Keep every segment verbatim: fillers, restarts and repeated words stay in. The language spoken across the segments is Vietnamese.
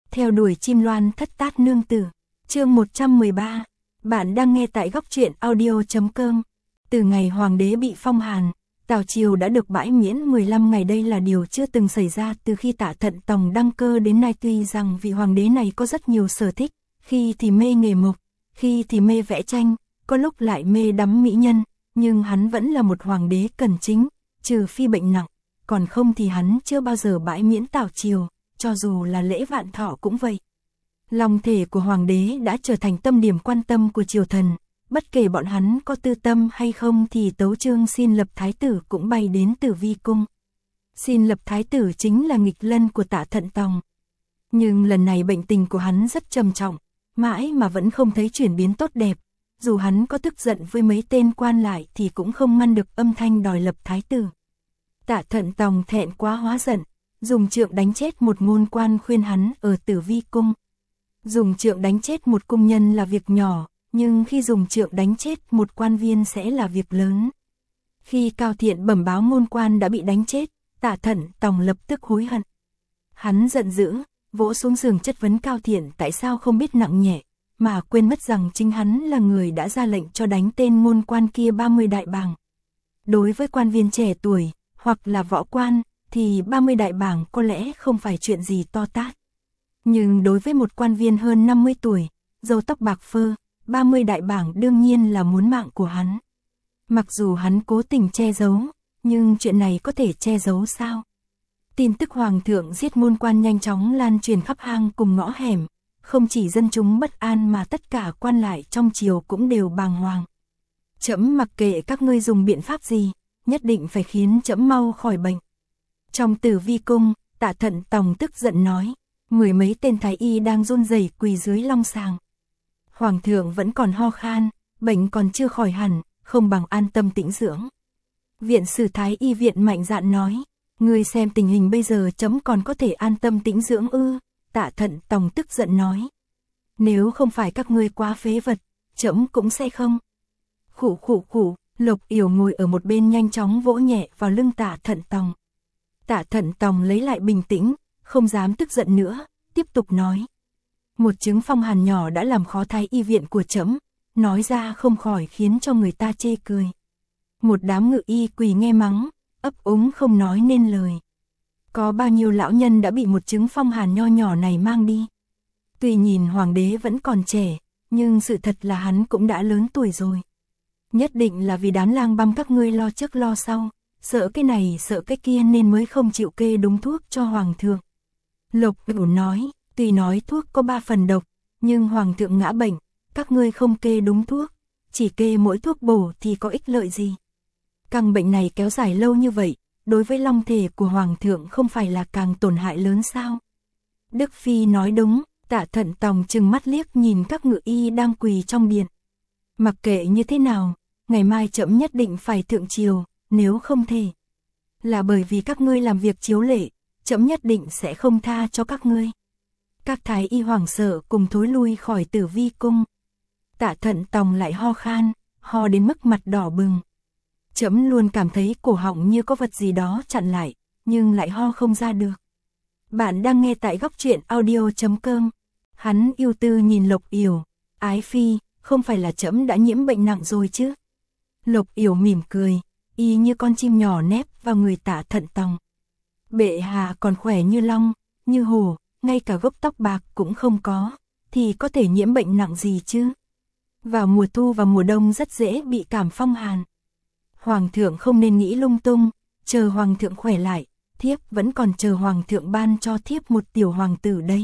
Theo đuổi chim loan thất tát nương tử. Chương một trăm mười ba. Bạn đang nghe tại góc truyện audio chấm com. Từ ngày hoàng đế bị phong hàn, Tào triều đã được bãi miễn mười lăm ngày, đây là điều chưa từng xảy ra từ khi Tạ Thận Tòng đăng cơ đến nay. Tuy rằng vị hoàng đế này có rất nhiều sở thích, khi thì mê nghề mộc, khi thì mê vẽ tranh, có lúc lại mê đắm mỹ nhân, nhưng hắn vẫn là một hoàng đế cẩn chính, trừ phi bệnh nặng, còn không thì hắn chưa bao giờ bãi miễn Tào triều, cho dù là lễ vạn thọ cũng vậy. Lòng thể của hoàng đế đã trở thành tâm điểm quan tâm của triều thần, bất kể bọn hắn có tư tâm hay không thì tấu chương xin lập thái tử cũng bay đến Tử Vi cung. Xin lập thái tử chính là nghịch lân của Tạ Thận Tòng. Nhưng lần này bệnh tình của hắn rất trầm trọng, mãi mà vẫn không thấy chuyển biến tốt đẹp, dù hắn có tức giận với mấy tên quan lại thì cũng không ngăn được âm thanh đòi lập thái tử. Tạ Thận Tòng thẹn quá hóa giận, dùng trượng đánh chết một ngôn quan khuyên hắn ở Tử Vi cung. Dùng trượng đánh chết một cung nhân là việc nhỏ, nhưng khi dùng trượng đánh chết một quan viên sẽ là việc lớn. Khi Cao Thiện bẩm báo ngôn quan đã bị đánh chết, Tạ Thận Tòng lập tức hối hận. Hắn giận dữ, vỗ xuống giường chất vấn Cao Thiện tại sao không biết nặng nhẹ, mà quên mất rằng chính hắn là người đã ra lệnh cho đánh tên ngôn quan kia ba mươi đại bàng. Đối với quan viên trẻ tuổi, hoặc là võ quan, thì ba mươi đại bàng có lẽ không phải chuyện gì to tát. Nhưng đối với một quan viên hơn năm mươi tuổi, râu tóc bạc phơ, ba mươi đại bàng đương nhiên là muốn mạng của hắn. Mặc dù hắn cố tình che giấu, nhưng chuyện này có thể che giấu sao? Tin tức hoàng thượng giết ngôn quan nhanh chóng lan truyền khắp hang cùng ngõ hẻm, không chỉ dân chúng bất an mà tất cả quan lại trong triều cũng đều bàng hoàng. Trẫm mặc kệ các ngươi dùng biện pháp gì, nhất định phải khiến trẫm mau khỏi bệnh. Trong Tử Vi cung, Tạ Thận Tòng tức giận nói, mười mấy tên thái y đang run rẩy quỳ dưới long sàng. Hoàng thượng vẫn còn ho khan, bệnh còn chưa khỏi hẳn, không bằng an tâm tĩnh dưỡng. Viện sử thái y viện mạnh dạn nói, ngươi xem tình hình bây giờ trẫm còn có thể an tâm tĩnh dưỡng ư? Tạ Thận Tòng tức giận nói, nếu không phải các ngươi quá phế vật, trẫm cũng sẽ không. Khụ khụ khụ, Lộc Yểu ngồi ở một bên nhanh chóng vỗ nhẹ vào lưng Tạ Thận Tòng. Tạ Thận Tòng lấy lại bình tĩnh, không dám tức giận nữa, tiếp tục nói. Một chứng phong hàn nhỏ đã làm khó thái y viện của trẫm, nói ra không khỏi khiến cho người ta chê cười. Một đám ngự y quỳ nghe mắng, ấp úng không nói nên lời. Có bao nhiêu lão nhân đã bị một chứng phong hàn nho nhỏ này mang đi. Tuy nhìn hoàng đế vẫn còn trẻ, nhưng sự thật là hắn cũng đã lớn tuổi rồi. Nhất định là vì đám lang băm các ngươi lo trước lo sau, sợ cái này sợ cái kia nên mới không chịu kê đúng thuốc cho hoàng thượng. Lộc Yểu nói, tuy nói thuốc có ba phần độc, nhưng hoàng thượng ngã bệnh, các ngươi không kê đúng thuốc, chỉ kê mỗi thuốc bổ thì có ích lợi gì. Căn bệnh này kéo dài lâu như vậy, đối với long thể của hoàng thượng không phải là càng tổn hại lớn sao? Đức Phi nói đúng. Tạ Thận Tòng trừng mắt liếc nhìn các ngự y đang quỳ trong điện. Mặc kệ như thế nào, ngày mai trẫm nhất định phải thượng triều, nếu không thể. Là bởi vì các ngươi làm việc chiếu lệ, trẫm nhất định sẽ không tha cho các ngươi. Các thái y hoảng sợ cùng thối lui khỏi Tử Vi cung. Tạ Thận Tòng lại ho khan, ho đến mức mặt đỏ bừng. Trẫm luôn cảm thấy cổ họng như có vật gì đó chặn lại, nhưng lại ho không ra được. Bạn đang nghe tại góc truyện audio chấm com. Hắn ưu tư nhìn Lộc Yểu, ái phi, không phải là trẫm đã nhiễm bệnh nặng rồi chứ? Lộc Yểu mỉm cười, y như con chim nhỏ nép vào người Tạ Thận Tòng. Bệ hạ còn khỏe như long, như hổ, ngay cả gốc tóc bạc cũng không có, thì có thể nhiễm bệnh nặng gì chứ? Vào mùa thu và mùa đông rất dễ bị cảm phong hàn. Hoàng thượng không nên nghĩ lung tung, chờ hoàng thượng khỏe lại, thiếp vẫn còn chờ hoàng thượng ban cho thiếp một tiểu hoàng tử đây.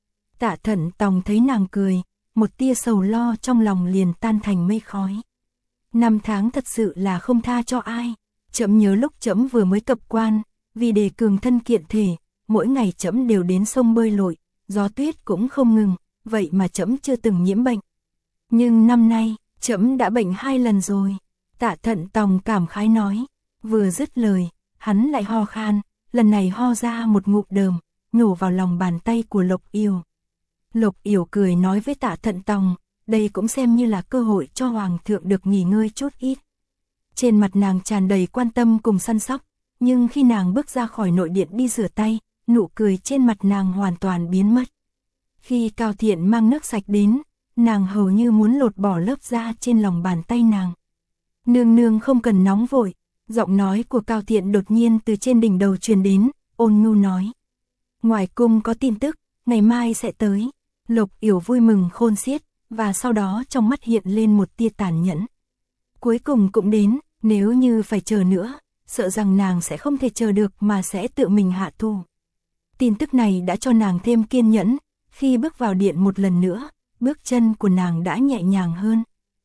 Tạ Thận Tòng thấy nàng cười, một tia sầu lo trong lòng liền tan thành mây khói. Năm tháng thật sự là không tha cho ai. Trẫm nhớ lúc trẫm vừa mới cập quan, vì đề cường thân kiện thể, mỗi ngày trẫm đều đến sông bơi lội, gió tuyết cũng không ngừng, vậy mà trẫm chưa từng nhiễm bệnh. Nhưng năm nay, trẫm đã bệnh hai lần rồi. Tạ Thận Tòng cảm khái nói, vừa dứt lời, hắn lại ho khan, lần này ho ra một ngụm đờm, nhổ vào lòng bàn tay của Lộc Yểu. Lộc Yểu cười nói với Tạ Thận Tòng, đây cũng xem như là cơ hội cho hoàng thượng được nghỉ ngơi chút ít. Trên mặt nàng tràn đầy quan tâm cùng săn sóc, nhưng khi nàng bước ra khỏi nội điện đi rửa tay, nụ cười trên mặt nàng hoàn toàn biến mất. Khi Cao Thiện mang nước sạch đến, nàng hầu như muốn lột bỏ lớp da trên lòng bàn tay nàng. Nương nương không cần nóng vội, giọng nói của Cao Thiện đột nhiên từ trên đỉnh đầu truyền đến, ôn nhu nói. Ngoài cung có tin tức, ngày mai sẽ tới. Lộc Yểu vui mừng khôn xiết, và sau đó trong mắt hiện lên một tia tàn nhẫn. Cuối cùng cũng đến, nếu như phải chờ nữa, sợ rằng nàng sẽ không thể chờ được mà sẽ tự mình hạ thủ. Tin tức này đã cho nàng thêm kiên nhẫn, khi bước vào điện một lần nữa, bước chân của nàng đã nhẹ nhàng hơn.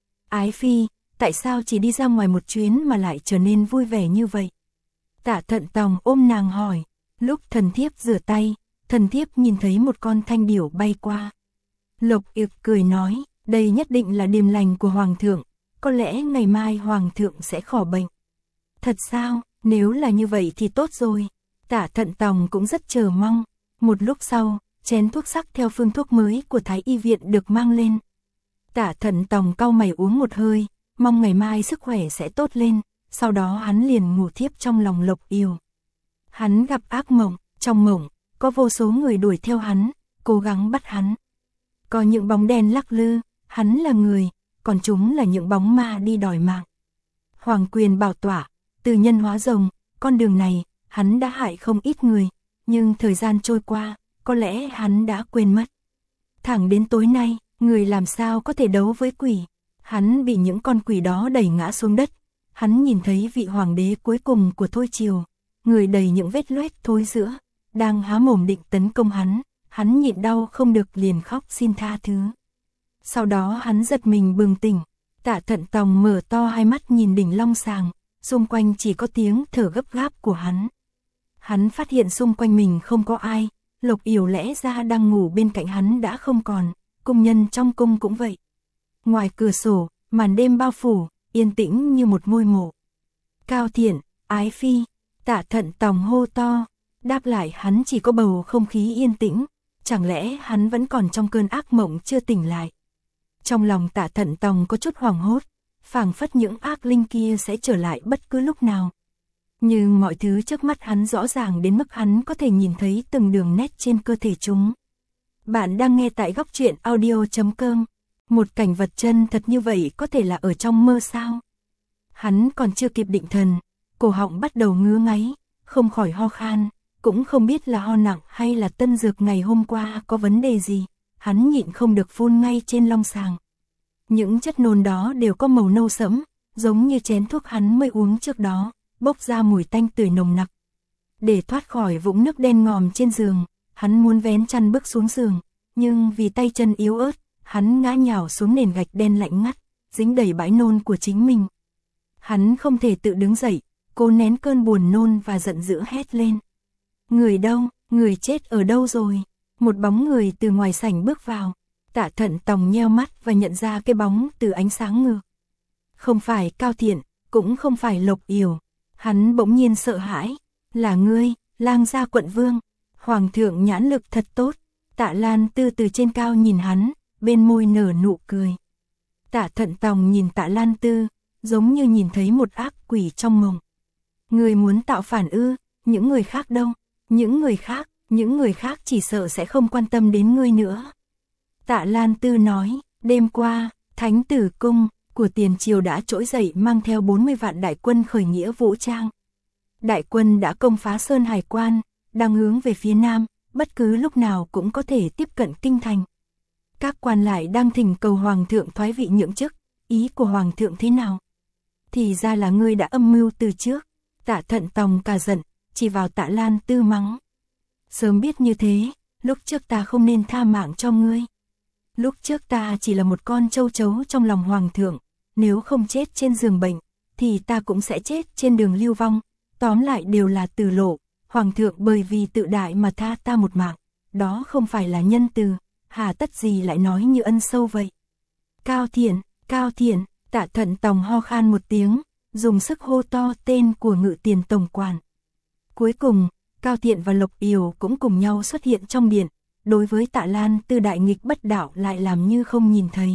Ái phi, tại sao chỉ đi ra ngoài một chuyến mà lại trở nên vui vẻ như vậy? Tạ Thận Tòng ôm nàng hỏi, lúc thần thiếp rửa tay, thần thiếp nhìn thấy một con thanh điểu bay qua. Lộc Yểu cười nói, đây nhất định là điềm lành của hoàng thượng, có lẽ ngày mai hoàng thượng sẽ khỏi bệnh. Thật sao, nếu là như vậy thì tốt rồi. Tạ Thận Tòng cũng rất chờ mong. Một lúc sau, chén thuốc sắc theo phương thuốc mới của Thái Y viện được mang lên. Tạ Thận Tòng cau mày uống một hơi, mong ngày mai sức khỏe sẽ tốt lên, sau đó hắn liền ngủ thiếp trong lòng Lộc Yểu. Hắn gặp ác mộng, trong mộng, có vô số người đuổi theo hắn, cố gắng bắt hắn. Có những bóng đen lắc lư, hắn là người, còn chúng là những bóng ma đi đòi mạng. Hoàng quyền bảo tỏa, từ nhân hóa rồng, con đường này, hắn đã hại không ít người, nhưng thời gian trôi qua, có lẽ hắn đã quên mất. Thẳng đến tối nay, người làm sao có thể đấu với quỷ? Hắn bị những con quỷ đó đẩy ngã xuống đất. Hắn nhìn thấy vị hoàng đế cuối cùng của Thôi Triều, người đầy những vết loét thối rữa, đang há mồm định tấn công hắn. Hắn nhịn đau không được liền khóc xin tha thứ. Sau đó hắn giật mình bừng tỉnh. Tạ Thận Tòng mở to hai mắt nhìn đỉnh long sàng, xung quanh chỉ có tiếng thở gấp gáp của hắn. Hắn phát hiện xung quanh mình không có ai, Lộc Yểu lẽ ra đang ngủ bên cạnh hắn đã không còn, cung nhân trong cung cũng vậy. Ngoài cửa sổ, màn đêm bao phủ, yên tĩnh như một ngôi mộ. Cao Thiện, ái phi, Tạ Thận Tòng hô to, đáp lại hắn chỉ có bầu không khí yên tĩnh, chẳng lẽ hắn vẫn còn trong cơn ác mộng chưa tỉnh lại. Trong lòng Tạ Thận Tòng có chút hoảng hốt, phảng phất những ác linh kia sẽ trở lại bất cứ lúc nào. Nhưng mọi thứ trước mắt hắn rõ ràng đến mức hắn có thể nhìn thấy từng đường nét trên cơ thể chúng. Bạn đang nghe tại góc truyện audio chấm com. Một cảnh vật chân thật như vậy có thể là ở trong mơ sao? Hắn còn chưa kịp định thần, cổ họng bắt đầu ngứa ngáy, không khỏi ho khan, cũng không biết là ho nặng hay là tân dược ngày hôm qua có vấn đề gì. Hắn nhịn không được phun ngay trên long sàng. Những chất nôn đó đều có màu nâu sẫm, giống như chén thuốc hắn mới uống trước đó, bốc ra mùi tanh tưởi nồng nặc. Để thoát khỏi vũng nước đen ngòm trên giường, hắn muốn vén chăn bước xuống giường, nhưng vì tay chân yếu ớt, hắn ngã nhào xuống nền gạch đen lạnh ngắt, dính đầy bãi nôn của chính mình. Hắn không thể tự đứng dậy, cố nén cơn buồn nôn và giận dữ hét lên. Người đâu, người chết ở đâu rồi? Một bóng người từ ngoài sảnh bước vào. Tạ Thận Tòng nheo mắt và nhận ra cái bóng từ ánh sáng ngược. Không phải Cao Thiện, cũng không phải Lộc Yểu. Hắn bỗng nhiên sợ hãi. Là ngươi, Lang gia quận vương. Hoàng thượng nhãn lực thật tốt. Tạ Lan Tư từ trên cao nhìn hắn, bên môi nở nụ cười. Tạ Thận Tòng nhìn Tạ Lan Tư, giống như nhìn thấy một ác quỷ trong mộng. Ngươi muốn tạo phản ư? Những người khác đâu? Những người khác, những người khác chỉ sợ sẽ không quan tâm đến ngươi nữa. Tạ Lan Tư nói, đêm qua, Thánh Tử Cung của Tiền Triều đã trỗi dậy mang theo bốn mươi vạn đại quân khởi nghĩa vũ trang. Đại quân đã công phá Sơn Hải Quan, đang hướng về phía Nam, bất cứ lúc nào cũng có thể tiếp cận kinh thành. Các quan lại đang thỉnh cầu Hoàng thượng thoái vị nhượng chức, ý của Hoàng thượng thế nào? Thì ra là ngươi đã âm mưu từ trước. Tạ Thận Tòng cả giận, chỉ vào Tạ Lan Tư mắng. Sớm biết như thế, lúc trước ta không nên tha mạng cho ngươi. Lúc trước ta chỉ là một con châu chấu trong lòng Hoàng thượng, nếu không chết trên giường bệnh, thì ta cũng sẽ chết trên đường lưu vong. Tóm lại đều là từ lộ, Hoàng thượng bởi vì tự đại mà tha ta một mạng, đó không phải là nhân từ, hà tất gì lại nói như ân sâu vậy. Cao Thiện, Cao Thiện, Tạ Thận Tòng ho khan một tiếng, dùng sức hô to tên của Ngự Tiền tổng quản. Cuối cùng, Cao Thiện và Lộc Yểu cũng cùng nhau xuất hiện trong điện, đối với Tạ Lan Tư đại nghịch bất đạo lại làm như không nhìn thấy.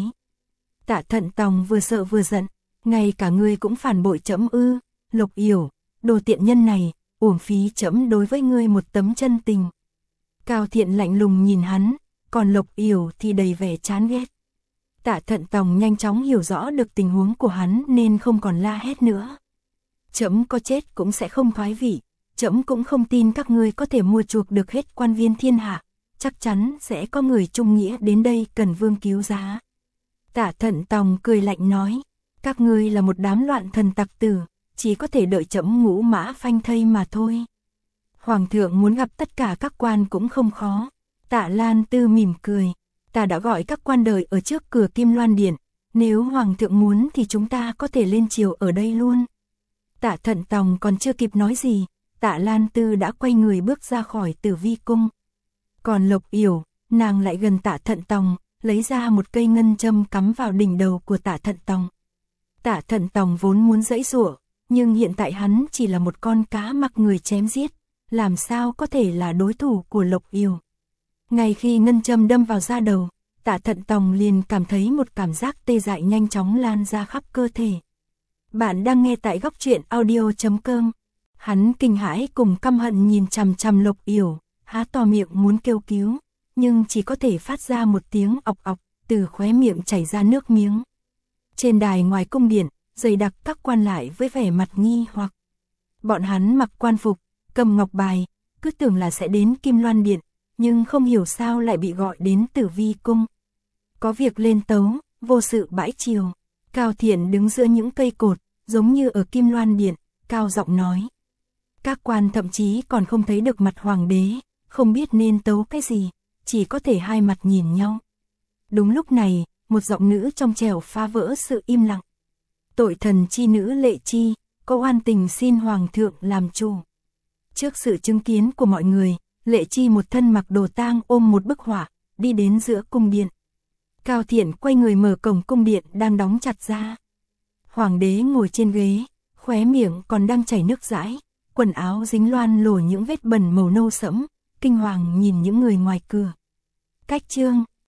Tạ Thận Tòng vừa sợ vừa giận, ngay cả ngươi cũng phản bội trẫm ư? Lộc Yểu, đồ tiện nhân này, uổng phí trẫm đối với ngươi một tấm chân tình. Cao Thiện lạnh lùng nhìn hắn, còn Lộc Yểu thì đầy vẻ chán ghét. Tạ Thận Tòng nhanh chóng hiểu rõ được tình huống của hắn nên không còn la hét nữa. Trẫm có chết cũng sẽ không thoái vị, trẫm cũng không tin các ngươi có thể mua chuộc được hết quan viên thiên hạ, chắc chắn sẽ có người trung nghĩa đến đây cần vương cứu giá. Tạ Thận Tòng cười lạnh nói, các ngươi là một đám loạn thần tặc tử, chỉ có thể đợi trẫm ngũ mã phanh thây mà thôi. Hoàng thượng muốn gặp tất cả các quan cũng không khó. Tạ Lan Tư mỉm cười, ta đã gọi các quan đời ở trước cửa Kim Loan Điện, nếu Hoàng thượng muốn thì chúng ta có thể lên triều ở đây luôn. Tạ Thận Tòng còn chưa kịp nói gì, Tạ Lan Tư đã quay người bước ra khỏi Tử Vi cung. Còn Lộc Yểu, nàng lại gần Tạ Thận Tòng, lấy ra một cây ngân châm cắm vào đỉnh đầu của Tạ Thận Tòng. Tạ Thận Tòng vốn muốn giãy giụa, nhưng hiện tại hắn chỉ là một con cá mặc người chém giết, làm sao có thể là đối thủ của Lộc Yểu. Ngay khi ngân châm đâm vào da đầu, Tạ Thận Tòng liền cảm thấy một cảm giác tê dại nhanh chóng lan ra khắp cơ thể. Bạn đang nghe tại góc truyện audio chấm com. Hắn kinh hãi cùng căm hận nhìn chằm chằm Lộc Yểu, há to miệng muốn kêu cứu, nhưng chỉ có thể phát ra một tiếng ọc ọc, từ khóe miệng chảy ra nước miếng. Trên đài ngoài cung điện, dày đặc các quan lại với vẻ mặt nghi hoặc. Bọn hắn mặc quan phục, cầm ngọc bài, cứ tưởng là sẽ đến Kim Loan Điện, nhưng không hiểu sao lại bị gọi đến Tử Vi cung. Có việc lên tấu, vô sự bãi triều. Cao Thiện đứng giữa những cây cột, giống như ở Kim Loan Điện, cao giọng nói. Các quan thậm chí còn không thấy được mặt hoàng đế, không biết nên tấu cái gì, chỉ có thể hai mặt nhìn nhau. Đúng lúc này, một giọng nữ trong trẻo phá vỡ sự im lặng. Tội thần chi nữ Lệ Chi, có oan tình xin hoàng thượng làm chủ. Trước sự chứng kiến của mọi người, Lệ Chi một thân mặc đồ tang ôm một bức họa, đi đến giữa cung điện. Cao Thiện quay người mở cổng cung điện đang đóng chặt ra. Hoàng đế ngồi trên ghế, khóe miệng còn đang chảy nước dãi, quần áo dính loan lổ những vết bẩn màu nâu sẫm, kinh hoàng nhìn những người ngoài cửa. Cách chương